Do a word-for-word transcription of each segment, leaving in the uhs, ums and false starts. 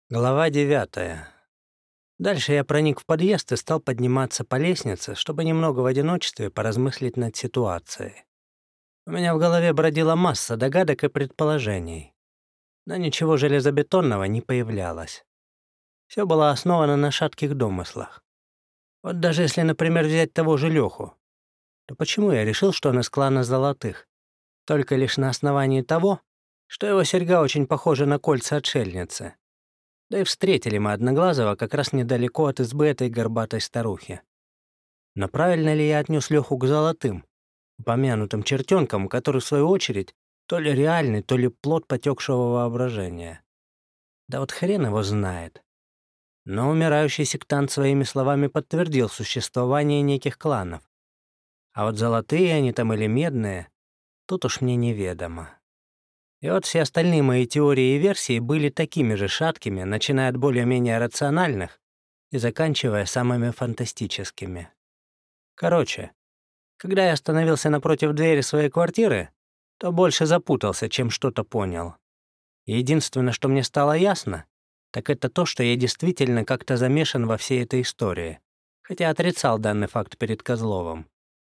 Глава девятая. Дальше я проник в подъезд и стал подниматься по лестнице, чтобы немного в одиночестве поразмыслить над ситуацией. У меня в голове бродила масса догадок и предположений, но ничего железобетонного не появлялось. Все было основано на шатких домыслах. Вот даже если, например, взять того же Леху, то почему я решил, что он из клана Золотых? Только лишь на основании того, что его серьга очень похожа на кольца отшельницы. Да и встретили мы Одноглазого как раз недалеко от избы этой горбатой старухи. Но правильно ли я отнес Леху к Золотым, упомянутым чертенкам, который, в свою очередь, то ли реальный, то ли плод потекшего воображения? Да вот хрен его знает. Но умирающий сектант своими словами подтвердил существование неких кланов. А вот золотые они там или медные, тут уж мне неведомо. И вот все остальные мои теории и версии были такими же шаткими, начиная от более-менее рациональных и заканчивая самыми фантастическими. Короче, когда я остановился напротив двери своей квартиры, то больше запутался, чем что-то понял. И единственное, что мне стало ясно, так это то, что я действительно как-то замешан во всей этой истории, хотя отрицал данный факт перед Козловым.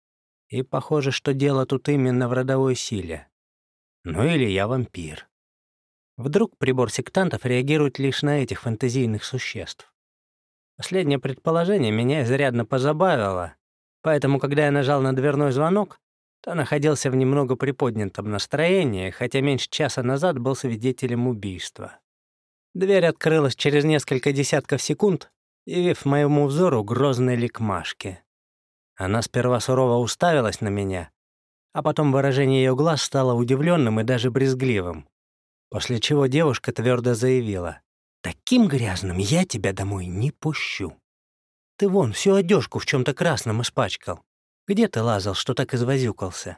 И похоже, что дело тут именно в родовой силе. Ну или я вампир. Вдруг прибор сектантов реагирует лишь на этих фантазийных существ. Последнее предположение меня изрядно позабавило, поэтому, когда я нажал на дверной звонок, то находился в немного приподнятом настроении, хотя меньше часа назад был свидетелем убийства. Дверь открылась через несколько десятков секунд, явив моему взору грозный лик Машки. Она сперва сурово уставилась на меня, а потом выражение ее глаз стало удивленным и даже брезгливым, после чего девушка твердо заявила: «Таким грязным я тебя домой не пущу. Ты вон всю одежку в чем-то красном испачкал. Где ты лазал, что так извозюкался?»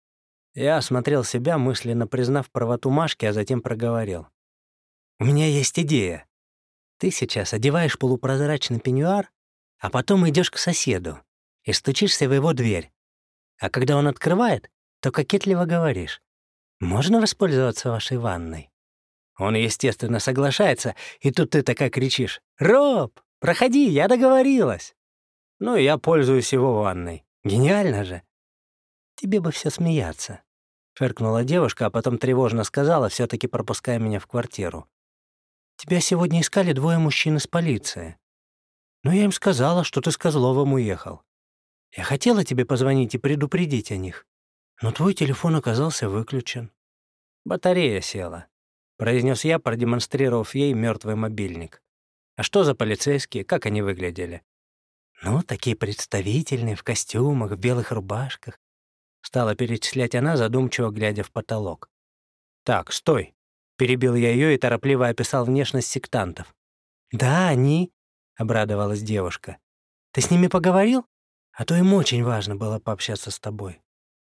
Я осмотрел себя, мысленно признав правоту Машки, а затем проговорил: «У меня есть идея. Ты сейчас одеваешь полупрозрачный пеньюар, а потом идешь к соседу и стучишься в его дверь. А когда он открывает, то кокетливо говоришь: «Можно воспользоваться вашей ванной?» Он, естественно, соглашается, и тут ты такая кричишь: «Роб, проходи, я договорилась!» Ну, и я пользуюсь его ванной. Гениально же! Тебе бы все смеяться, — фыркнула девушка, а потом тревожно сказала, все-таки пропуская меня в квартиру: «Тебя сегодня искали двое мужчин из полиции. Но я им сказала, что ты с Козловым уехал. Я хотела тебе позвонить и предупредить о них, но твой телефон оказался выключен». «Батарея села», — произнес я, продемонстрировав ей мертвый мобильник. «А что за полицейские? Как они выглядели?» «Ну, такие представительные, в костюмах, в белых рубашках», — стала перечислять она, задумчиво глядя в потолок. «Так, стой», — перебил я ее и торопливо описал внешность сектантов. «Да, они», — обрадовалась девушка. «Ты с ними поговорил? А то им очень важно было пообщаться с тобой».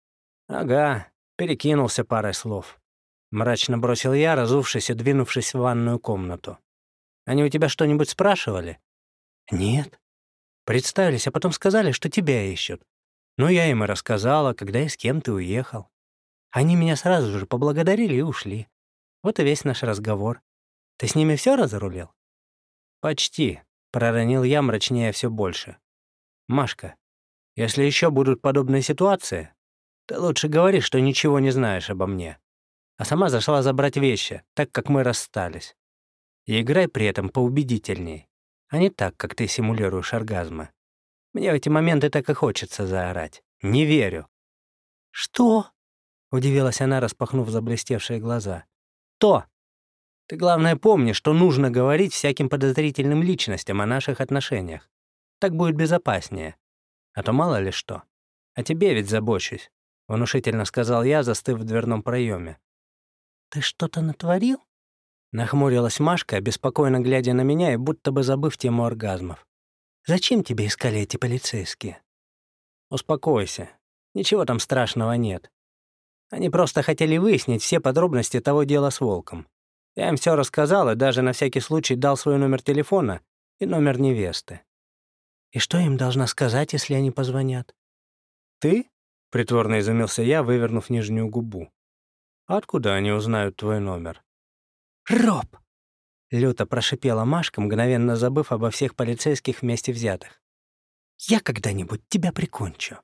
«Ага, перекинулся парой слов», — мрачно бросил я, разувшись и двинувшись в ванную комнату. «Они у тебя что-нибудь спрашивали?» «Нет. Представились, а потом сказали, что тебя ищут. Ну, я им и рассказала, когда и с кем ты уехал. Они меня сразу же поблагодарили и ушли. Вот и весь наш разговор. Ты с ними все разрулил?» «Почти», — проронил я, мрачнее все больше. «Машка, если еще будут подобные ситуации, ты лучше говори, что ничего не знаешь обо мне, а сама зашла забрать вещи, так как мы расстались. И играй при этом поубедительней, а не так, как ты симулируешь оргазмы. Мне в эти моменты так и хочется заорать. Не верю». «Что?» — удивилась она, распахнув заблестевшие глаза. «То! Ты, главное, помни, что нужно говорить всяким подозрительным личностям о наших отношениях. Так будет безопаснее. А то мало ли что. О тебе ведь забочусь», — внушительно сказал я, застыв в дверном проеме. «Ты что-то натворил?» — нахмурилась Машка, беспокойно глядя на меня и будто бы забыв тему оргазмов. «Зачем тебе искали эти полицейские?» «Успокойся. Ничего там страшного нет. Они просто хотели выяснить все подробности того дела с волком. Я им все рассказал и даже на всякий случай дал свой номер телефона и номер невесты». «И что им должна сказать, если они позвонят?» «Ты?» — притворно изумился я, вывернув нижнюю губу. «А откуда они узнают твой номер?» «Роб!» — люто прошипела Машка, мгновенно забыв обо всех полицейских вместе взятых. «Я когда-нибудь тебя прикончу».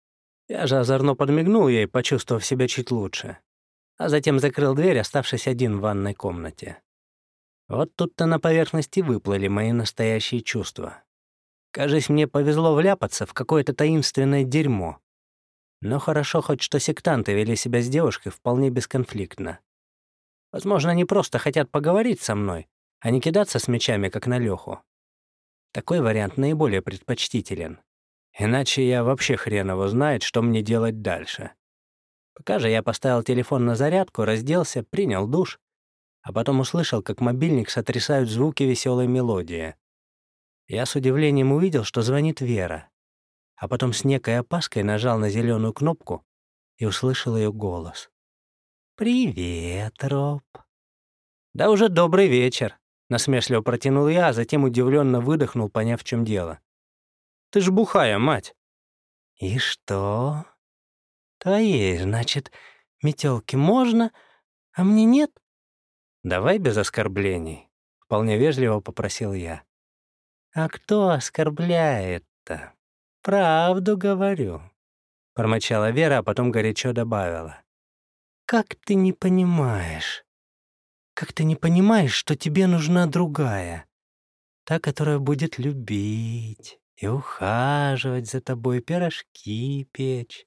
Я же озорно подмигнул ей, почувствовав себя чуть лучше, а затем закрыл дверь, оставшись один в ванной комнате. Вот тут-то на поверхности выплыли мои настоящие чувства. Кажется, мне повезло вляпаться в какое-то таинственное дерьмо. Но хорошо хоть, что сектанты вели себя с девушкой вполне бесконфликтно. Возможно, они просто хотят поговорить со мной, а не кидаться с мечами, как на Лёху. Такой вариант наиболее предпочтителен. Иначе я вообще хрен его знает, что мне делать дальше. Пока же я поставил телефон на зарядку, разделся, принял душ, а потом услышал, как мобильник сотрясают звуки веселой мелодии. Я с удивлением увидел, что звонит Вера, а потом с некой опаской нажал на зеленую кнопку и услышал ее голос. «Привет, Роб». «Да уже добрый вечер», — насмешливо протянул я, а затем удивленно выдохнул, поняв, в чем дело. «Ты ж бухая, мать». «И что? Твоей, значит, метелки можно, а мне нет?» «Давай без оскорблений», — вполне вежливо попросил я. «А кто оскорбляет-то? Правду говорю», — промычала Вера, а потом горячо добавила. «Как ты не понимаешь? Как ты не понимаешь, что тебе нужна другая? Та, которая будет любить и ухаживать за тобой, пирожки печь».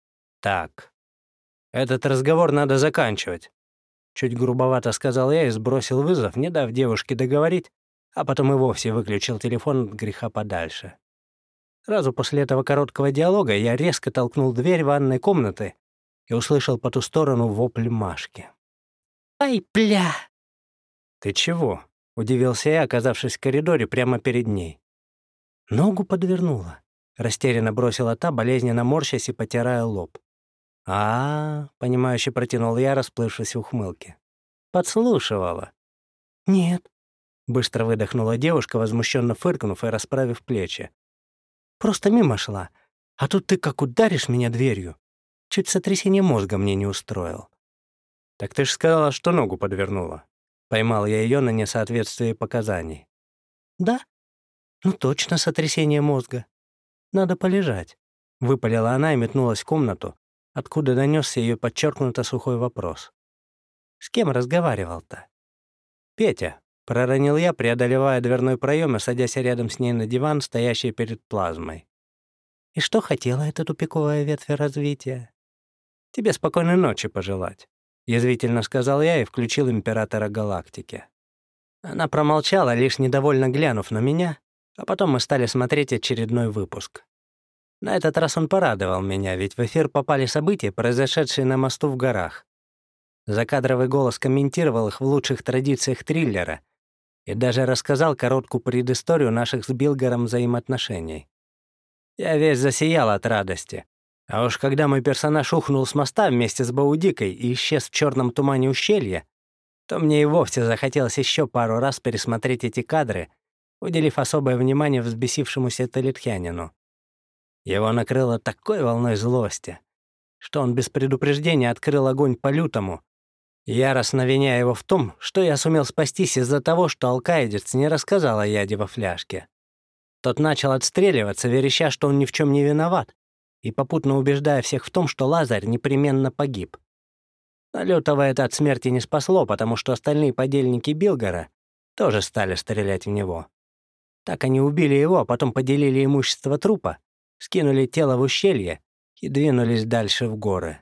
«Так, этот разговор надо заканчивать», — чуть грубовато сказал я и сбросил вызов, не дав девушке договорить, а потом и вовсе выключил телефон от греха подальше. Сразу после этого короткого диалога я резко толкнул дверь ванной комнаты и услышал по ту сторону вопль Машки. «Ай, бля!» «Ты чего?» — удивился я, оказавшись в коридоре прямо перед ней. «Ногу подвернула», — растерянно бросила та, болезненно морщась и потирая лоб. «А-а-а», — понимающе протянул я, расплывшись в ухмылке. «Подслушивала». «Нет», — быстро выдохнула девушка, возмущенно фыркнув и расправив плечи. «Просто мимо шла, а тут ты как ударишь меня дверью. Чуть сотрясение мозга мне не устроил». «Так ты ж сказала, что ногу подвернула». Поймал я ее на несоответствие показаний. «Да? Ну точно сотрясение мозга. Надо полежать», — выпалила она и метнулась в комнату, откуда донесся ее подчеркнуто сухой вопрос. «С кем разговаривал-то?» «Петя», — проронил я, преодолевая дверной проем и садясь рядом с ней на диван, стоящий перед плазмой. «И что хотела эта тупиковая ветвь развития?» «Тебе спокойной ночи пожелать», — язвительно сказал я и включил императора галактики. Она промолчала, лишь недовольно глянув на меня, а потом мы стали смотреть очередной выпуск. На этот раз он порадовал меня, ведь в эфир попали события, произошедшие на мосту в горах. Закадровый голос комментировал их в лучших традициях триллера и даже рассказал короткую предысторию наших с Билгаром взаимоотношений. Я весь засиял от радости. А уж когда мой персонаж ухнул с моста вместе с Баудикой и исчез в черном тумане ущелья, то мне и вовсе захотелось еще пару раз пересмотреть эти кадры, уделив особое внимание взбесившемуся талитхянину. Его накрыло такой волной злости, что он без предупреждения открыл огонь по лютому, яростно виня его в том, что я сумел спастись из-за того, что алкаидец не рассказал о яде во фляжке. Тот начал отстреливаться, вереща, что он ни в чем не виноват, и попутно убеждая всех в том, что Лазарь непременно погиб. Но Лютого это от смерти не спасло, потому что остальные подельники Билгара тоже стали стрелять в него. Так они убили его, а потом поделили имущество трупа, скинули тело в ущелье и двинулись дальше в горы.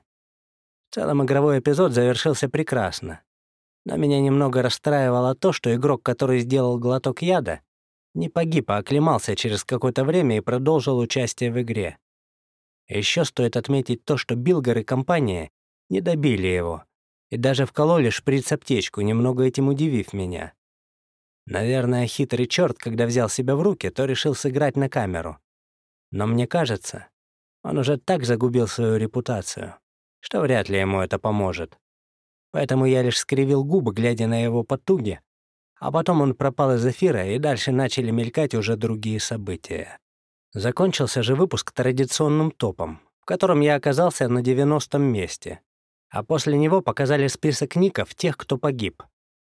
В целом игровой эпизод завершился прекрасно. Но меня немного расстраивало то, что игрок, который сделал глоток яда, не погиб, а оклемался через какое-то время и продолжил участие в игре. Еще стоит отметить то, что Билгар и компания не добили его и даже вкололи шприц-аптечку, немного этим удивив меня. Наверное, хитрый черт, когда взял себя в руки, то решил сыграть на камеру. Но мне кажется, он уже так загубил свою репутацию, что вряд ли ему это поможет. Поэтому я лишь скривил губы, глядя на его потуги, а потом он пропал из эфира, и дальше начали мелькать уже другие события. Закончился же выпуск традиционным топом, в котором я оказался на девяностом месте, а после него показали список ников тех, кто погиб.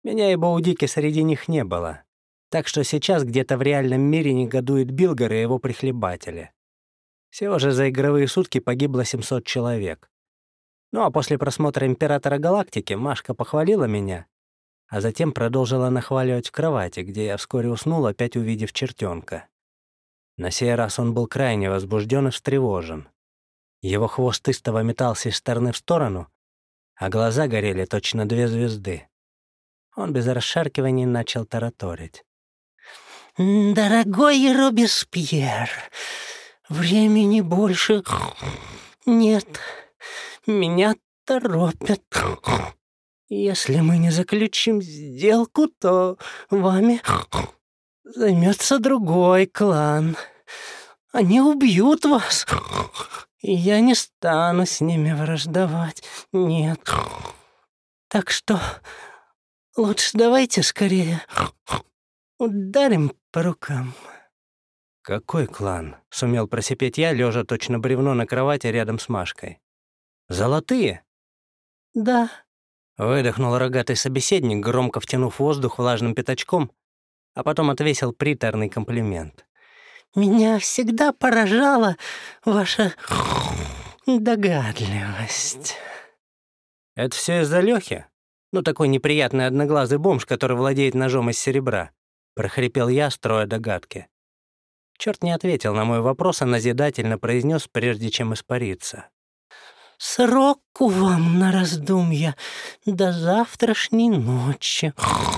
Меня и Боудики среди них не было. Так что сейчас где-то в реальном мире негодует Билгар и его прихлебатели. Всего же за игровые сутки погибло семьсот человек. Ну а после просмотра «Императора Галактики» Машка похвалила меня, а затем продолжила нахваливать в кровати, где я вскоре уснул, опять увидев чертенка. На сей раз он был крайне возбужден и встревожен. Его хвост истово метался из стороны в сторону, а глаза горели точно две звезды. Он без расшаркиваний начал тараторить. «Дорогой Робеспьер, времени больше нет. Меня торопят. Если мы не заключим сделку, то вами займется другой клан. Они убьют вас, и я не стану с ними враждовать. Нет. Так что лучше давайте скорее ударим по рукам». «Какой клан?» — сумел просипеть я, лежа точно бревно на кровати рядом с Машкой. «Золотые?» «Да». Выдохнул рогатый собеседник, громко втянув воздух влажным пятачком, а потом отвесил приторный комплимент. «Меня всегда поражала ваша догадливость». «Это все из-за Лёхи? Ну, такой неприятный одноглазый бомж, который владеет ножом из серебра», — прохрипел я, строя догадки. Черт не ответил на мой вопрос, а назидательно произнес, прежде чем испариться. «Сроку вам на раздумья до завтрашней ночи».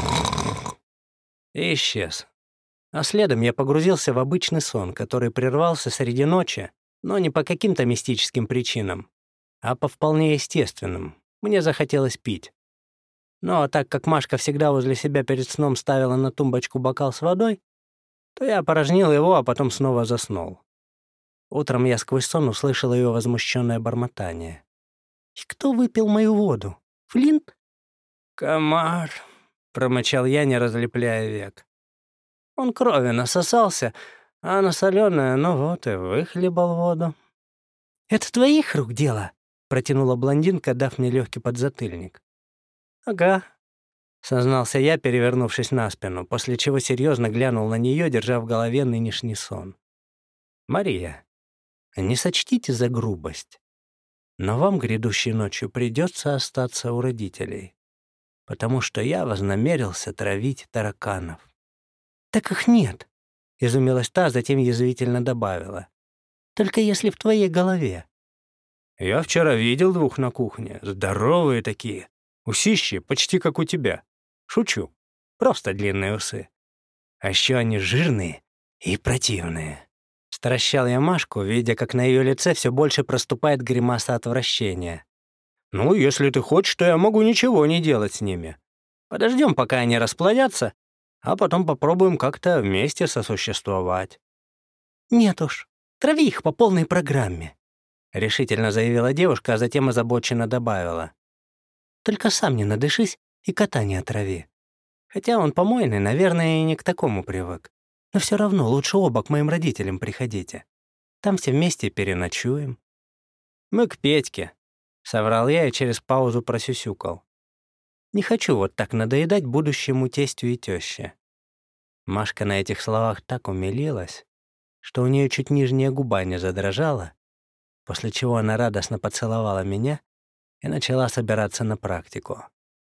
И исчез. А следом я погрузился в обычный сон, который прервался среди ночи, но не по каким-то мистическим причинам, а по вполне естественным. Мне захотелось пить. Но так как Машка всегда возле себя перед сном ставила на тумбочку бокал с водой, то я опорожнил его, а потом снова заснул. Утром я сквозь сон услышал ее возмущенное бормотание. «И кто выпил мою воду? Флинт?» «Комар», — промычал я, не разлепляя век. Он крови насосался, а на соленое, ну вот и выхлебал воду. «Это твоих рук дело?» — протянула блондинка, дав мне легкий подзатыльник. «Ага», — сознался я, перевернувшись на спину, после чего серьезно глянул на нее, держа в голове нынешний сон. «Мария, не сочтите за грубость, но вам грядущей ночью придется остаться у родителей, потому что я вознамерился травить тараканов». «Так их нет», — изумилась та, затем язвительно добавила. «Только если в твоей голове». «Я вчера видел двух на кухне, здоровые такие, усищи почти как у тебя. Шучу, просто длинные усы. А еще они жирные и противные». Стращал я Машку, видя, как на ее лице все больше проступает гримаса отвращения. «Ну, если ты хочешь, то я могу ничего не делать с ними. Подождем, пока они расплодятся, а потом попробуем как-то вместе сосуществовать». «Нет уж, трави их по полной программе», — решительно заявила девушка, а затем озабоченно добавила. «Только сам не надышись и кота не отрави. Хотя он помойный, наверное, и не к такому привык. Но все равно лучше оба к моим родителям приходите. Там все вместе переночуем». «Мы к Петьке», — соврал я и через паузу просюсюкал. «Не хочу вот так надоедать будущему тестю и тёще». Машка на этих словах так умилилась, что у нее чуть нижняя губа не задрожала, после чего она радостно поцеловала меня и начала собираться на практику.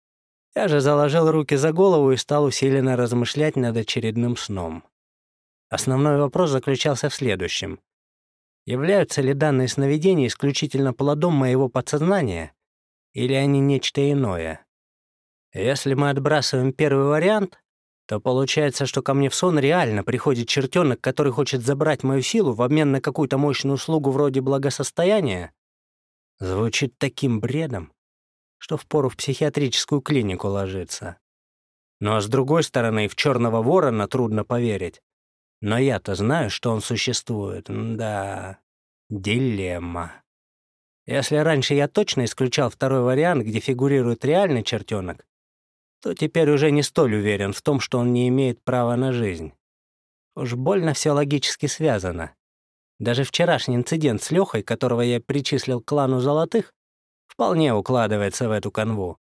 Я же заложил руки за голову и стал усиленно размышлять над очередным сном. Основной вопрос заключался в следующем. Являются ли данные сновидения исключительно плодом моего подсознания, или они нечто иное? Если мы отбрасываем первый вариант, то получается, что ко мне в сон реально приходит чертенок, который хочет забрать мою силу в обмен на какую-то мощную услугу вроде благосостояния. Звучит таким бредом, что впору в психиатрическую клинику ложиться. Ну а с другой стороны, в черного ворона трудно поверить. Но я-то знаю, что он существует. Да, дилемма. Если раньше я точно исключал второй вариант, где фигурирует реальный чертенок, то теперь уже не столь уверен в том, что он не имеет права на жизнь. Уж больно все логически связано. Даже вчерашний инцидент с Лёхой, которого я причислил к клану Золотых, вполне укладывается в эту канву.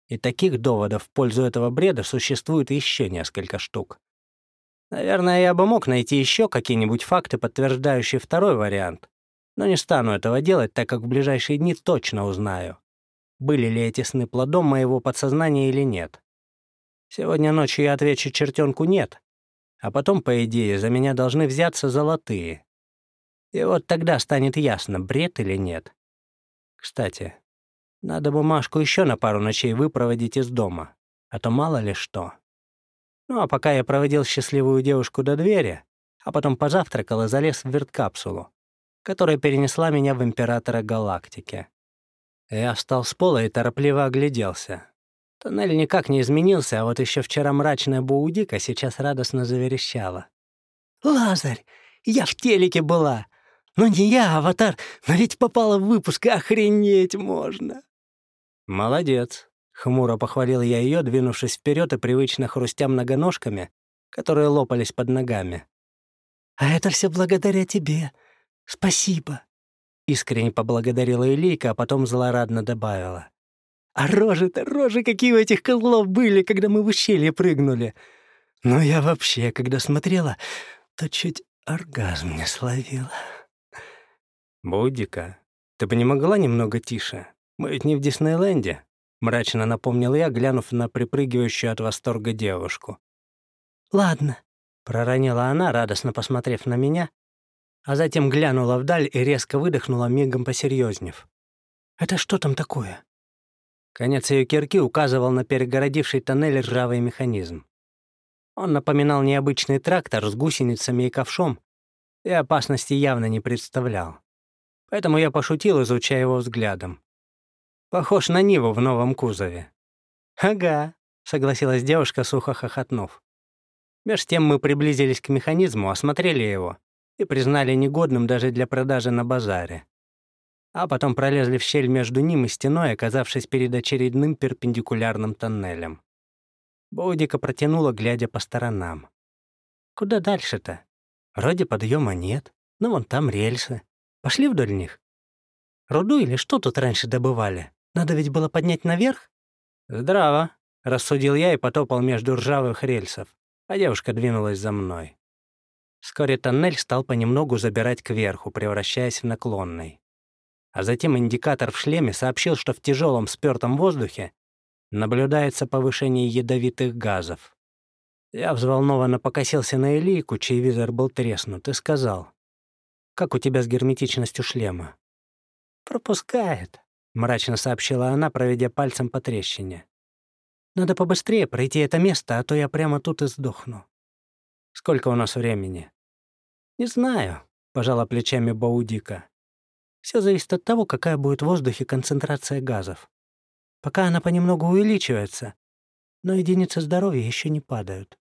И таких доводов в пользу этого бреда существует еще несколько штук. Наверное, я бы мог найти еще какие-нибудь факты, подтверждающие второй вариант, но не стану этого делать, так как в ближайшие дни точно узнаю, были ли эти сны плодом моего подсознания или нет. Сегодня ночью я отвечу чертенку «нет», а потом, по идее, за меня должны взяться золотые. И вот тогда станет ясно, бред или нет. Кстати, надо бумажку еще на пару ночей выпроводить из дома, а то мало ли что. Ну, а пока я проводил счастливую девушку до двери, а потом позавтракал и залез в верткапсулу, которая перенесла меня в Императора Галактики. Я встал с пола и торопливо огляделся. Тоннель никак не изменился, а вот еще вчера мрачная Боудика сейчас радостно заверещала. «Лазарь, я в телеке была! Ну не я, аватар, но ведь попала в выпуск, охренеть можно!» «Молодец!» — хмуро похвалил я ее, двинувшись вперед и привычно хрустя многоножками, которые лопались под ногами. «А это все благодаря тебе. Спасибо!» Искренне поблагодарила Илийка, а потом злорадно добавила. «А рожи-то, рожи какие у этих козлов были, когда мы в ущелье прыгнули! Но я вообще, когда смотрела, то чуть оргазм не словила». «Будика, ты бы не могла немного тише? Мы ведь не в Диснейленде», — мрачно напомнил я, глянув на припрыгивающую от восторга девушку. «Ладно», — проронила она, радостно посмотрев на меня, а затем глянула вдаль и резко выдохнула, мигом посерьезнев. «Это что там такое?» Конец ее кирки указывал на перегородивший тоннель ржавый механизм. Он напоминал необычный трактор с гусеницами и ковшом и опасности явно не представлял. Поэтому я пошутил, изучая его взглядом. Похож на Ниву в новом кузове. «Ага», — согласилась девушка, сухо хохотнув. Меж тем мы приблизились к механизму, осмотрели его и признали негодным даже для продажи на базаре. А потом пролезли в щель между ним и стеной, оказавшись перед очередным перпендикулярным тоннелем. Боудика протянула, глядя по сторонам. «Куда дальше-то? Вроде подъема нет, но вон там рельсы. Пошли вдоль них? Руду или что тут раньше добывали? Надо ведь было поднять наверх?» «Здраво», — рассудил я и потопал между ржавых рельсов, а девушка двинулась за мной. Вскоре тоннель стал понемногу забирать кверху, превращаясь в наклонный. А затем индикатор в шлеме сообщил, что в тяжелом спёртом воздухе наблюдается повышение ядовитых газов. Я взволнованно покосился на Илийку, чей визор был треснут, и сказал: «Как у тебя с герметичностью шлема?» «Пропускает», — мрачно сообщила она, проведя пальцем по трещине. «Надо побыстрее пройти это место, а то я прямо тут и сдохну». «Сколько у нас времени?» «Не знаю», — пожала плечами Боудика. «Все зависит от того, какая будет в воздухе концентрация газов. Пока она понемногу увеличивается, но единицы здоровья еще не падают».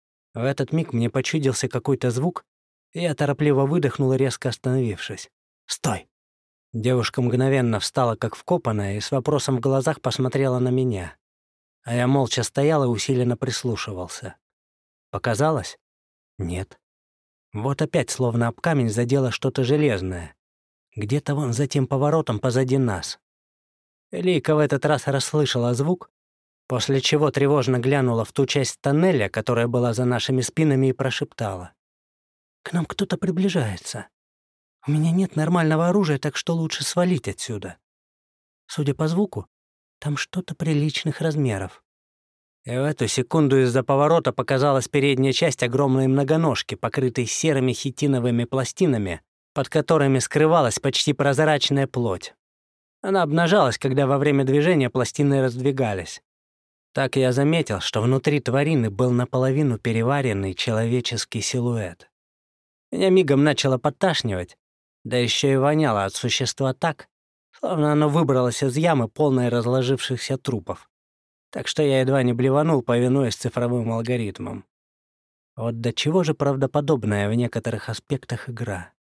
В этот миг мне почудился какой-то звук, и я торопливо выдохнул, резко остановившись. «Стой!» Девушка мгновенно встала, как вкопанная, и с вопросом в глазах посмотрела на меня. А я молча стоял и усиленно прислушивался. Показалось? Нет. Вот опять, словно об камень, задело что-то железное. Где-то вон за тем поворотом позади нас. Илийка в этот раз расслышала звук, после чего тревожно глянула в ту часть тоннеля, которая была за нашими спинами, и прошептала: «К нам кто-то приближается. У меня нет нормального оружия, так что лучше свалить отсюда. Судя по звуку, там что-то приличных размеров». И в эту секунду из-за поворота показалась передняя часть огромной многоножки, покрытой серыми хитиновыми пластинами, под которыми скрывалась почти прозрачная плоть. Она обнажалась, когда во время движения пластины раздвигались. Так я заметил, что внутри тварины был наполовину переваренный человеческий силуэт. Меня мигом начало подташнивать, да еще и воняло от существа так, словно оно выбралось из ямы, полной разложившихся трупов. Так что я едва не блеванул, повинуясь цифровым алгоритмам. Вот до чего же правдоподобная в некоторых аспектах игра.